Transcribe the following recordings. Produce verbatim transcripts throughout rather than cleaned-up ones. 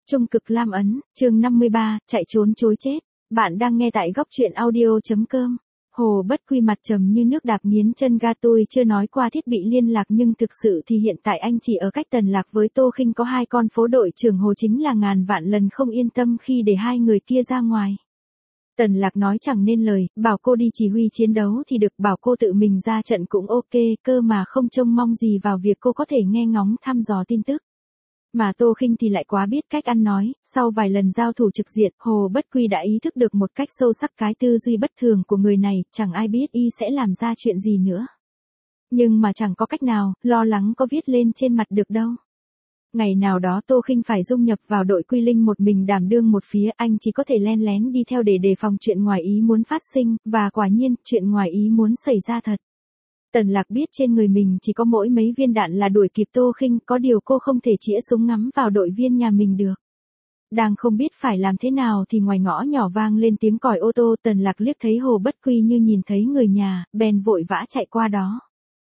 Trung cực lam ấn, chương năm mươi ba, chạy trốn chối chết. Bạn đang nghe tại góc truyện audio.com. Hồ Bất Quy mặt trầm như nước đạp nghiến chân ga, tôi chưa nói qua thiết bị liên lạc nhưng thực sự thì hiện tại anh chỉ ở cách Tần Lạc với Tô Khinh có hai con phố, đội trưởng Hồ chính là ngàn vạn lần không yên tâm khi để hai người kia ra ngoài. Tần Lạc nói chẳng nên lời, bảo cô đi chỉ huy chiến đấu thì được, bảo cô tự mình ra trận cũng ok, cơ mà không trông mong gì vào việc cô có thể nghe ngóng thăm dò tin tức. Mà Tô Khinh thì lại quá biết cách ăn nói, sau vài lần giao thủ trực diện, Hồ Bất Quy đã ý thức được một cách sâu sắc cái tư duy bất thường của người này, chẳng ai biết y sẽ làm ra chuyện gì nữa. Nhưng mà chẳng có cách nào, lo lắng có viết lên trên mặt được đâu. Ngày nào đó Tô Khinh phải dung nhập vào đội Quy Linh một mình đảm đương một phía, anh chỉ có thể len lén đi theo để đề phòng chuyện ngoài ý muốn phát sinh, và quả nhiên, chuyện ngoài ý muốn xảy ra thật. Tần Lạc biết trên người mình chỉ có mỗi mấy viên đạn là đuổi kịp Tô Khinh, có điều cô không thể chĩa súng ngắm vào đội viên nhà mình được. Đang không biết phải làm thế nào thì ngoài ngõ nhỏ vang lên tiếng còi ô tô, Tần Lạc liếc thấy Hồ Bất Quy như nhìn thấy người nhà, bèn vội vã chạy qua đó.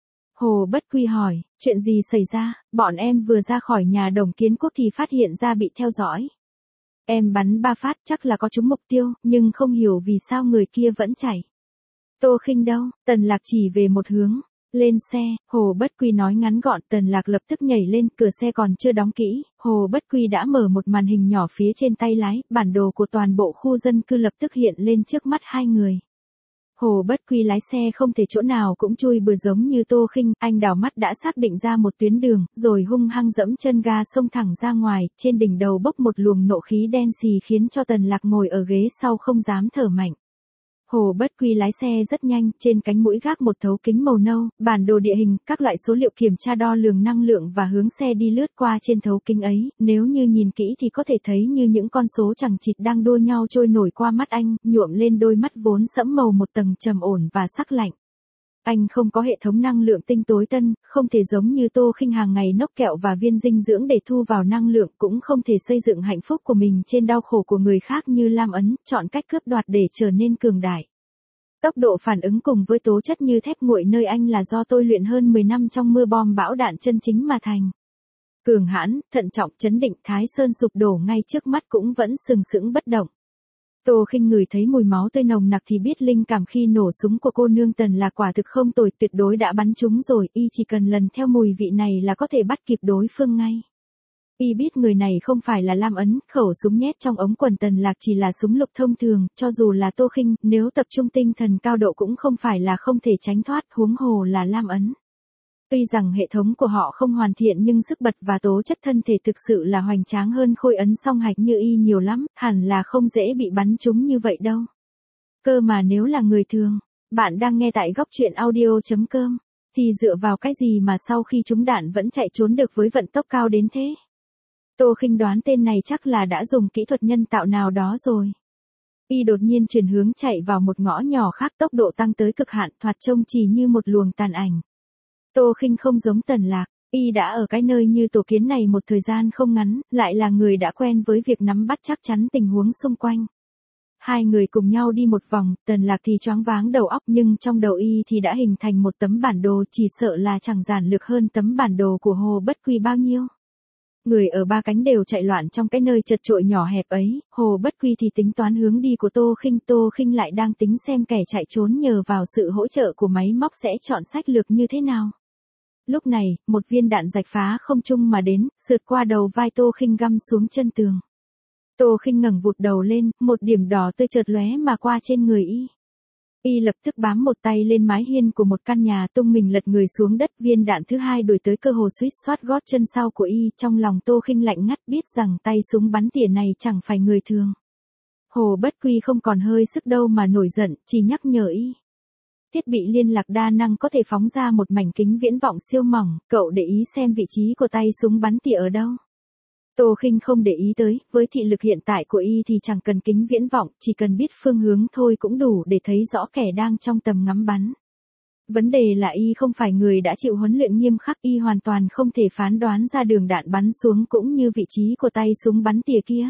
Hồ Bất Quy hỏi, chuyện gì xảy ra? Bọn em vừa ra khỏi nhà Đồng Kiến Quốc thì phát hiện ra bị theo dõi. Em bắn ba phát chắc là có trúng mục tiêu, nhưng không hiểu vì sao người kia vẫn chạy. Tô Khinh đâu? Tần Lạc chỉ về một hướng. Lên xe, Hồ Bất Quy nói ngắn gọn. Tần Lạc lập tức nhảy lên, cửa xe còn chưa đóng kỹ, Hồ Bất Quy đã mở một màn hình nhỏ phía trên tay lái, bản đồ của toàn bộ khu dân cư lập tức hiện lên trước mắt hai người. Hồ Bất Quy lái xe không thể chỗ nào cũng chui bừa giống như Tô Khinh, anh đảo mắt đã xác định ra một tuyến đường, rồi hung hăng dẫm chân ga xông thẳng ra ngoài, trên đỉnh đầu bốc một luồng nộ khí đen xì khiến cho Tần Lạc ngồi ở ghế sau không dám thở mạnh. Hồ Bất Quy lái xe rất nhanh, trên cánh mũi gác một thấu kính màu nâu, bản đồ địa hình, các loại số liệu kiểm tra đo lường năng lượng và hướng xe đi lướt qua trên thấu kính ấy, nếu như nhìn kỹ thì có thể thấy như những con số chằng chịt đang đua nhau trôi nổi qua mắt anh, nhuộm lên đôi mắt vốn sẫm màu một tầng trầm ổn và sắc lạnh. Anh không có hệ thống năng lượng tinh tối tân, không thể giống như Tô Khinh hàng ngày nốc kẹo và viên dinh dưỡng để thu vào năng lượng, cũng không thể xây dựng hạnh phúc của mình trên đau khổ của người khác như Lam Ấn, chọn cách cướp đoạt để trở nên cường đại. Tốc độ phản ứng cùng với tố chất như thép nguội nơi anh là do tôi luyện hơn mười năm trong mưa bom bão đạn chân chính mà thành. Cường hãn, thận trọng, chấn định, Thái Sơn sụp đổ ngay trước mắt cũng vẫn sừng sững bất động. Tô Khinh ngửi thấy mùi máu tươi nồng nặc thì biết linh cảm khi nổ súng của cô nương Tần là quả thực không tồi, tuyệt đối đã bắn trúng rồi, y chỉ cần lần theo mùi vị này là có thể bắt kịp đối phương ngay. Y biết người này không phải là Lam Ấn, khẩu súng nhét trong ống quần Tần Lạc chỉ là súng lục thông thường, cho dù là Tô Khinh, nếu tập trung tinh thần cao độ cũng không phải là không thể tránh thoát, huống hồ là Lam Ấn. Tuy rằng hệ thống của họ không hoàn thiện nhưng sức bật và tố chất thân thể thực sự là hoành tráng hơn Khôi Ấn song hạch như y nhiều lắm, hẳn là không dễ bị bắn trúng như vậy đâu. Cơ mà nếu là người thường, bạn đang nghe tại góc truyện audio.com, thì dựa vào cái gì mà sau khi trúng đạn vẫn chạy trốn được với vận tốc cao đến thế? Tô Khinh đoán tên này chắc là đã dùng kỹ thuật nhân tạo nào đó rồi. Y đột nhiên chuyển hướng chạy vào một ngõ nhỏ khác, tốc độ tăng tới cực hạn, thoạt trông chỉ như một luồng tàn ảnh. Tô Khinh không giống Tần Lạc, y đã ở cái nơi như tổ kiến này một thời gian không ngắn, lại là người đã quen với việc nắm bắt chắc chắn tình huống xung quanh. Hai người cùng nhau đi một vòng, Tần Lạc thì choáng váng đầu óc nhưng trong đầu y thì đã hình thành một tấm bản đồ, chỉ sợ là chẳng giản lược hơn tấm bản đồ của Hồ Bất Quy bao nhiêu. Người ở ba cánh đều chạy loạn trong cái nơi chật chội nhỏ hẹp ấy, Hồ Bất Quy thì tính toán hướng đi của Tô Khinh, Tô Khinh lại đang tính xem kẻ chạy trốn nhờ vào sự hỗ trợ của máy móc sẽ chọn sách lược như thế nào. Lúc này, một viên đạn rạch phá không trung mà đến, sượt qua đầu vai Tô Khinh găm xuống chân tường. Tô Khinh ngẩng vụt đầu lên, một điểm đỏ tươi chợt lóe mà qua trên người y. Y lập tức bám một tay lên mái hiên của một căn nhà, tung mình lật người xuống đất, viên đạn thứ hai đuổi tới cơ hồ suýt xoát gót chân sau của y, trong lòng Tô Khinh lạnh ngắt, biết rằng tay súng bắn tỉa này chẳng phải người thường. Hồ Bất Quy không còn hơi sức đâu mà nổi giận, chỉ nhắc nhở y. Thiết bị liên lạc đa năng có thể phóng ra một mảnh kính viễn vọng siêu mỏng, cậu để ý xem vị trí của tay súng bắn tỉa ở đâu. Tô Khinh không để ý tới, với thị lực hiện tại của y thì chẳng cần kính viễn vọng, chỉ cần biết phương hướng thôi cũng đủ để thấy rõ kẻ đang trong tầm ngắm bắn. Vấn đề là y không phải người đã chịu huấn luyện nghiêm khắc, y hoàn toàn không thể phán đoán ra đường đạn bắn xuống cũng như vị trí của tay súng bắn tỉa kia.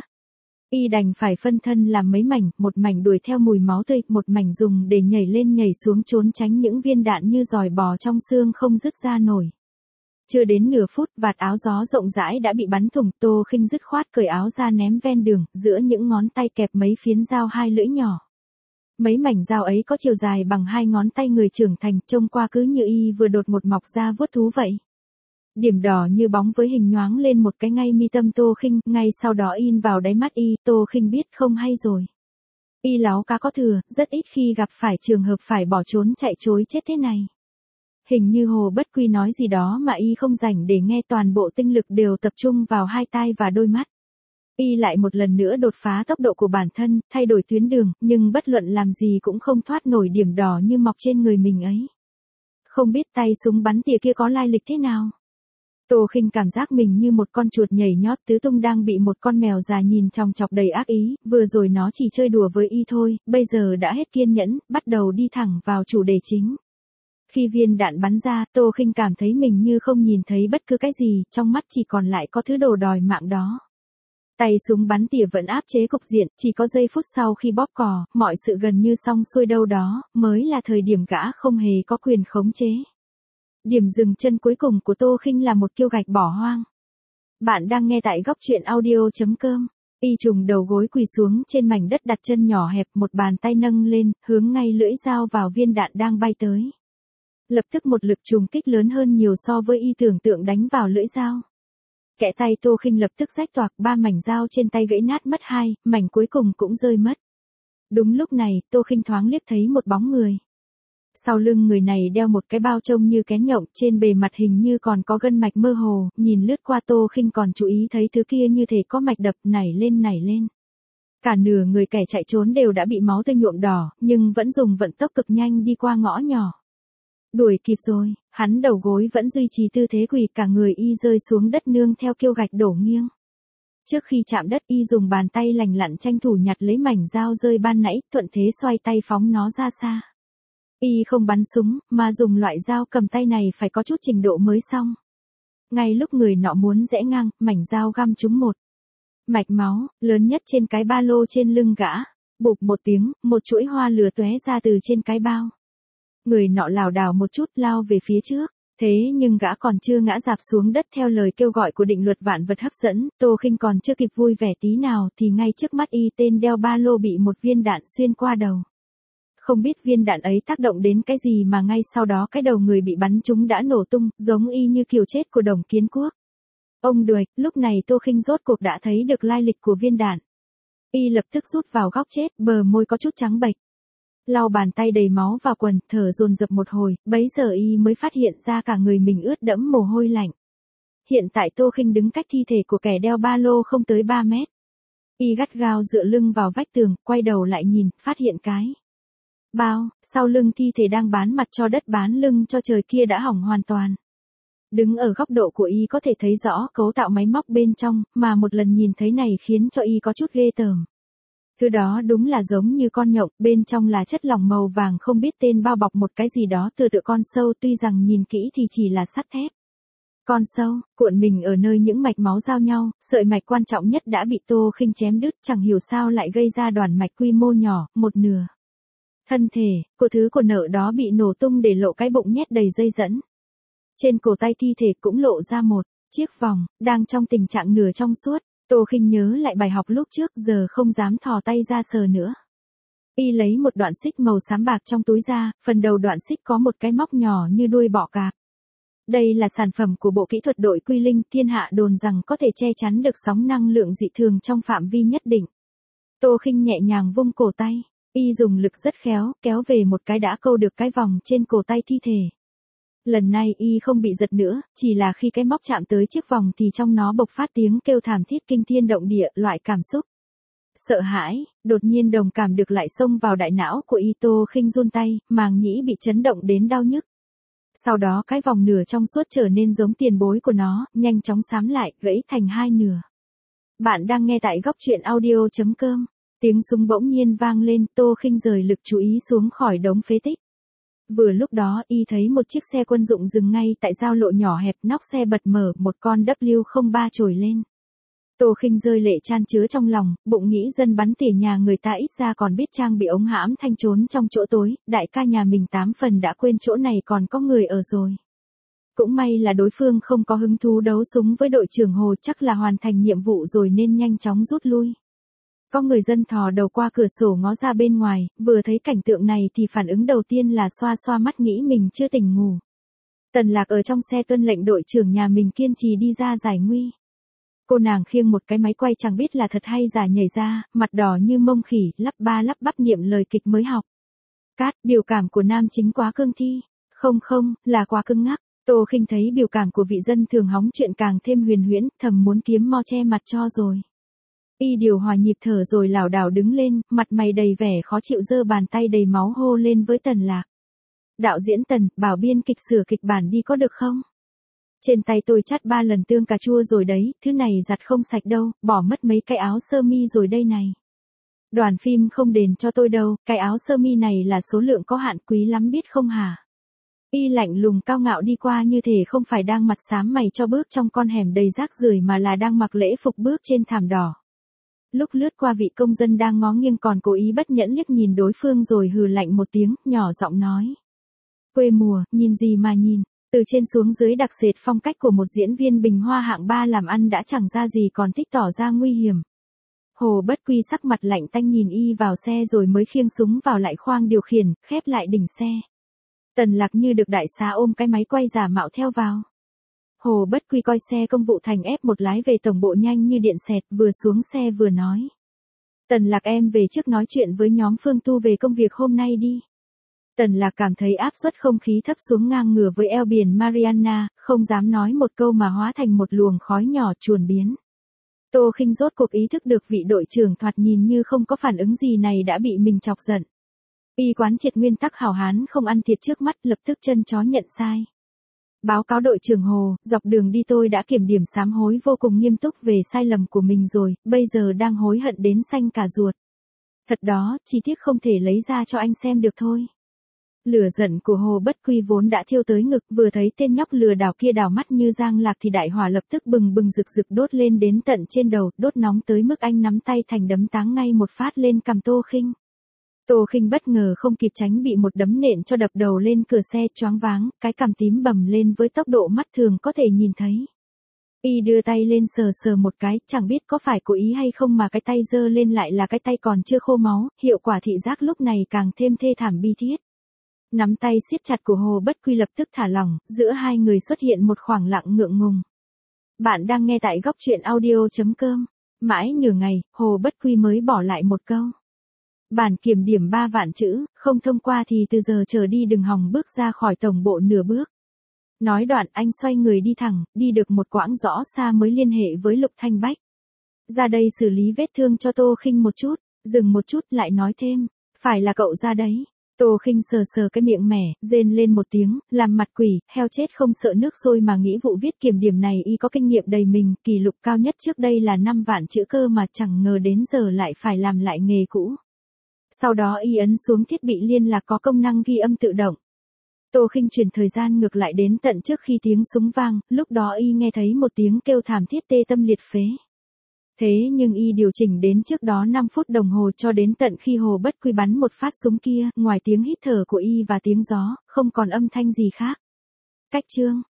Y đành phải phân thân làm mấy mảnh, một mảnh đuổi theo mùi máu tươi, một mảnh dùng để nhảy lên nhảy xuống trốn tránh những viên đạn như giòi bò trong xương không dứt ra nổi. Chưa đến nửa phút, vạt áo gió rộng rãi đã bị bắn thủng, Tô Khinh dứt khoát cởi áo ra ném ven đường, giữa những ngón tay kẹp mấy phiến dao hai lưỡi nhỏ. Mấy mảnh dao ấy có chiều dài bằng hai ngón tay người trưởng thành, trông qua cứ như y vừa đột một mọc ra vuốt thú vậy. Điểm đỏ như bóng với hình nhoáng lên một cái ngay mi tâm Tô Khinh, ngay sau đó in vào đáy mắt y, Tô Khinh biết không hay rồi. Y láo cá có thừa, rất ít khi gặp phải trường hợp phải bỏ trốn chạy trối chết thế này. Hình như Hồ Bất Quy nói gì đó mà y không rảnh để nghe, toàn bộ tinh lực đều tập trung vào hai tai và đôi mắt. Y lại một lần nữa đột phá tốc độ của bản thân, thay đổi tuyến đường, nhưng bất luận làm gì cũng không thoát nổi điểm đỏ như mọc trên người mình ấy. Không biết tay súng bắn tỉa kia có lai lịch thế nào. Tô Khinh cảm giác mình như một con chuột nhảy nhót tứ tung đang bị một con mèo già nhìn chòng chọc đầy ác ý, vừa rồi nó chỉ chơi đùa với y thôi, bây giờ đã hết kiên nhẫn, bắt đầu đi thẳng vào chủ đề chính. Khi viên đạn bắn ra, Tô Khinh cảm thấy mình như không nhìn thấy bất cứ cái gì, trong mắt chỉ còn lại có thứ đồ đòi mạng đó. Tay súng bắn tỉa vẫn áp chế cục diện, chỉ có giây phút sau khi bóp cò, mọi sự gần như xong xuôi đâu đó, mới là thời điểm gã không hề có quyền khống chế. Điểm dừng chân cuối cùng của Tô Khinh là một kiêu gạch bỏ hoang. Bạn đang nghe tại góc truyện audio chấm com. Y trùng đầu gối quỳ xuống trên mảnh đất, đặt chân nhỏ hẹp, một bàn tay nâng lên, hướng ngay lưỡi dao vào viên đạn đang bay tới. Lập tức một lực trùng kích lớn hơn nhiều so với y tưởng tượng đánh vào lưỡi dao. Kẽ tay Tô Khinh lập tức rách toạc, ba mảnh dao trên tay gãy nát mất hai, mảnh cuối cùng cũng rơi mất. Đúng lúc này, Tô Khinh thoáng liếc thấy một bóng người. Sau lưng người này đeo một cái bao trông như kén nhộng, trên bề mặt hình như còn có gân mạch mơ hồ, nhìn lướt qua Tô Khinh còn chú ý thấy thứ kia như thể có mạch đập nảy lên nảy lên. Cả nửa người kẻ chạy trốn đều đã bị máu tươi nhuộm đỏ, nhưng vẫn dùng vận tốc cực nhanh đi qua ngõ nhỏ. Đuổi kịp rồi, hắn đầu gối vẫn duy trì tư thế quỳ, cả người y rơi xuống đất nương theo kiêu gạch đổ nghiêng. Trước khi chạm đất, y dùng bàn tay lành lặn tranh thủ nhặt lấy mảnh dao rơi ban nãy, thuận thế xoay tay phóng nó ra xa. Y không bắn súng, mà dùng loại dao cầm tay này phải có chút trình độ mới xong. Ngay lúc người nọ muốn rẽ ngang, mảnh dao găm trúng một mạch máu, lớn nhất trên cái ba lô trên lưng gã. Bụp một tiếng, một chuỗi hoa lửa tóe ra từ trên cái bao. Người nọ lảo đảo một chút lao về phía trước. Thế nhưng gã còn chưa ngã rạp xuống đất theo lời kêu gọi của định luật vạn vật hấp dẫn, Tô Khinh còn chưa kịp vui vẻ tí nào thì ngay trước mắt y, tên đeo ba lô bị một viên đạn xuyên qua đầu. Không biết viên đạn ấy tác động đến cái gì mà ngay sau đó cái đầu người bị bắn trúng đã nổ tung, giống y như kiểu chết của Đồng Kiến Quốc. Ông đuổi, lúc này Tô Khinh rốt cuộc đã thấy được lai lịch của viên đạn. Y lập tức rút vào góc chết, bờ môi có chút trắng bệch. Lau bàn tay đầy máu vào quần, thở dồn dập một hồi, bấy giờ y mới phát hiện ra cả người mình ướt đẫm mồ hôi lạnh. Hiện tại Tô Khinh đứng cách thi thể của kẻ đeo ba lô không tới ba mét. Y gắt gao dựa lưng vào vách tường, quay đầu lại nhìn, phát hiện cái bao, sau lưng thi thể đang bán mặt cho đất bán lưng cho trời kia đã hỏng hoàn toàn. Đứng ở góc độ của y có thể thấy rõ cấu tạo máy móc bên trong, mà một lần nhìn thấy này khiến cho y có chút ghê tởm. Thứ đó đúng là giống như con nhộng, bên trong là chất lỏng màu vàng không biết tên bao bọc một cái gì đó tựa tựa con sâu, tuy rằng nhìn kỹ thì chỉ là sắt thép. Con sâu, cuộn mình ở nơi những mạch máu giao nhau, sợi mạch quan trọng nhất đã bị Tô Khinh chém đứt, chẳng hiểu sao lại gây ra đoàn mạch quy mô nhỏ, một nửa. Thân thể của thứ của nợ đó bị nổ tung để lộ cái bụng nhét đầy dây dẫn. Trên cổ tay thi thể cũng lộ ra một chiếc vòng, đang trong tình trạng nửa trong suốt. Tô Khinh nhớ lại bài học lúc trước, giờ không dám thò tay ra sờ nữa. Y lấy một đoạn xích màu xám bạc trong túi ra, phần đầu đoạn xích có một cái móc nhỏ như đuôi bọ cạp. Đây là sản phẩm của bộ kỹ thuật đội Quy Linh, thiên hạ đồn rằng có thể che chắn được sóng năng lượng dị thường trong phạm vi nhất định. Tô Khinh nhẹ nhàng vung cổ tay, y dùng lực rất khéo, kéo về một cái đã câu được cái vòng trên cổ tay thi thể. Lần này y không bị giật nữa, chỉ là khi cái móc chạm tới chiếc vòng thì trong nó bộc phát tiếng kêu thảm thiết kinh thiên động địa, loại cảm xúc sợ hãi, đột nhiên đồng cảm được lại xông vào đại não của y. Tô Khinh run tay, màng nhĩ bị chấn động đến đau nhức. Sau đó cái vòng nửa trong suốt trở nên giống tiền bối của nó, nhanh chóng xám lại, gãy thành hai nửa. Bạn đang nghe tại góc truyện audio chấm com. Tiếng súng bỗng nhiên vang lên, Tô Khinh rời lực chú ý xuống khỏi đống phế tích. Vừa lúc đó y thấy một chiếc xe quân dụng dừng ngay tại giao lộ nhỏ hẹp, nóc xe bật mở, một con W không ba trồi lên. Tô Khinh rơi lệ chan chứa trong lòng, bụng nghĩ dân bắn tỉa nhà người ta ít ra còn biết trang bị ống hãm thanh trốn trong chỗ tối, đại ca nhà mình tám phần đã quên chỗ này còn có người ở rồi. Cũng may là đối phương không có hứng thú đấu súng với đội trưởng Hồ, chắc là hoàn thành nhiệm vụ rồi nên nhanh chóng rút lui. Có người dân thò đầu qua cửa sổ ngó ra bên ngoài, vừa thấy cảnh tượng này thì phản ứng đầu tiên là xoa xoa mắt nghĩ mình chưa tỉnh ngủ. Tần Lạc ở trong xe tuân lệnh đội trưởng nhà mình kiên trì đi ra giải nguy. Cô nàng khiêng một cái máy quay chẳng biết là thật hay giả nhảy ra, mặt đỏ như mông khỉ, lắp ba lắp bắp niệm lời kịch mới học. Cát, biểu cảm của nam chính quá cương thi. Không không, là quá cứng ngắc. Tô Khinh thấy biểu cảm của vị dân thường hóng chuyện càng thêm huyền huyễn, thầm muốn kiếm mo che mặt cho rồi. Y điều hòa nhịp thở rồi lảo đảo đứng lên, mặt mày đầy vẻ khó chịu giơ bàn tay đầy máu hô lên với Tần Lạc. Đạo diễn Tần, bảo biên kịch sửa kịch bản đi có được không? Trên tay tôi chắt ba lần tương cà chua rồi đấy, thứ này giặt không sạch đâu, bỏ mất mấy cái áo sơ mi rồi đây này. Đoàn phim không đền cho tôi đâu, cái áo sơ mi này là số lượng có hạn, quý lắm biết không hả? Y lạnh lùng cao ngạo đi qua như thể không phải đang mặt xám mày cho bước trong con hẻm đầy rác rưởi mà là đang mặc lễ phục bước trên thảm đỏ. Lúc lướt qua vị công dân đang ngó nghiêng còn cố ý bất nhẫn liếc nhìn đối phương rồi hừ lạnh một tiếng, nhỏ giọng nói. Quê mùa, nhìn gì mà nhìn, từ trên xuống dưới đặc sệt phong cách của một diễn viên bình hoa hạng ba làm ăn đã chẳng ra gì còn thích tỏ ra nguy hiểm. Hồ Bất Quy sắc mặt lạnh tanh nhìn Y vào xe rồi mới khiêng súng vào lại khoang điều khiển, khép lại đỉnh xe. Tần Lạc như được đại xá ôm cái máy quay giả mạo theo vào. Hồ Bất Quy coi xe công vụ thành ép một lái về tổng bộ nhanh như điện xẹt, vừa xuống xe vừa nói. Tần Lạc em về trước nói chuyện với nhóm Phương Tu về công việc hôm nay đi. Tần Lạc cảm thấy áp suất không khí thấp xuống ngang ngửa với eo biển Mariana, không dám nói một câu mà hóa thành một luồng khói nhỏ chuồn biến. Tô Khinh rốt cuộc ý thức được vị đội trưởng thoạt nhìn như không có phản ứng gì này đã bị mình chọc giận. Y quán triệt nguyên tắc hảo hán không ăn thiệt trước mắt, lập tức chân chó nhận sai. Báo cáo đội trưởng Hồ, dọc đường đi tôi đã kiểm điểm sám hối vô cùng nghiêm túc về sai lầm của mình rồi, bây giờ đang hối hận đến xanh cả ruột. Thật đó, chi tiết không thể lấy ra cho anh xem được thôi. Lửa giận của Hồ Bất Quy vốn đã thiêu tới ngực, vừa thấy tên nhóc lừa đảo kia đảo mắt như giang lạc thì đại hỏa lập tức bừng bừng rực rực đốt lên đến tận trên đầu, đốt nóng tới mức anh nắm tay thành đấm táng ngay một phát lên cằm Tô Khinh. Tô Khinh bất ngờ không kịp tránh bị một đấm nện cho đập đầu lên cửa xe choáng váng, cái cằm tím bầm lên với tốc độ mắt thường có thể nhìn thấy. Y đưa tay lên sờ sờ một cái, chẳng biết có phải cố ý hay không mà cái tay giơ lên lại là cái tay còn chưa khô máu, hiệu quả thị giác lúc này càng thêm thê thảm bi thiết. Nắm tay siết chặt của Hồ Bất Quy lập tức thả lỏng, giữa hai người xuất hiện một khoảng lặng ngượng ngùng. Bạn đang nghe tại góc truyện audio chấm com. Mãi nửa ngày, Hồ Bất Quy mới bỏ lại một câu. Bản kiểm điểm ba vạn chữ, không thông qua thì từ giờ trở đi đừng hòng bước ra khỏi tổng bộ nửa bước. Nói đoạn anh xoay người đi thẳng, đi được một quãng rõ xa mới liên hệ với Lục Thanh Bách. Ra đây xử lý vết thương cho Tô Khinh một chút, dừng một chút lại nói thêm, phải là cậu ra đấy. Tô Khinh sờ sờ cái miệng mẻ, rên lên một tiếng, làm mặt quỷ, heo chết không sợ nước sôi mà nghĩ vụ viết kiểm điểm này y có kinh nghiệm đầy mình, kỷ lục cao nhất trước đây là năm vạn chữ cơ mà chẳng ngờ đến giờ lại phải làm lại nghề cũ. Sau đó y ấn xuống thiết bị liên lạc có công năng ghi âm tự động. Tô Khinh chuyển thời gian ngược lại đến tận trước khi tiếng súng vang, lúc đó y nghe thấy một tiếng kêu thảm thiết tê tâm liệt phế. Thế nhưng y điều chỉnh đến trước đó năm phút đồng hồ cho đến tận khi Hồ Bất Quy bắn một phát súng kia, ngoài tiếng hít thở của y và tiếng gió, không còn âm thanh gì khác. Cách chương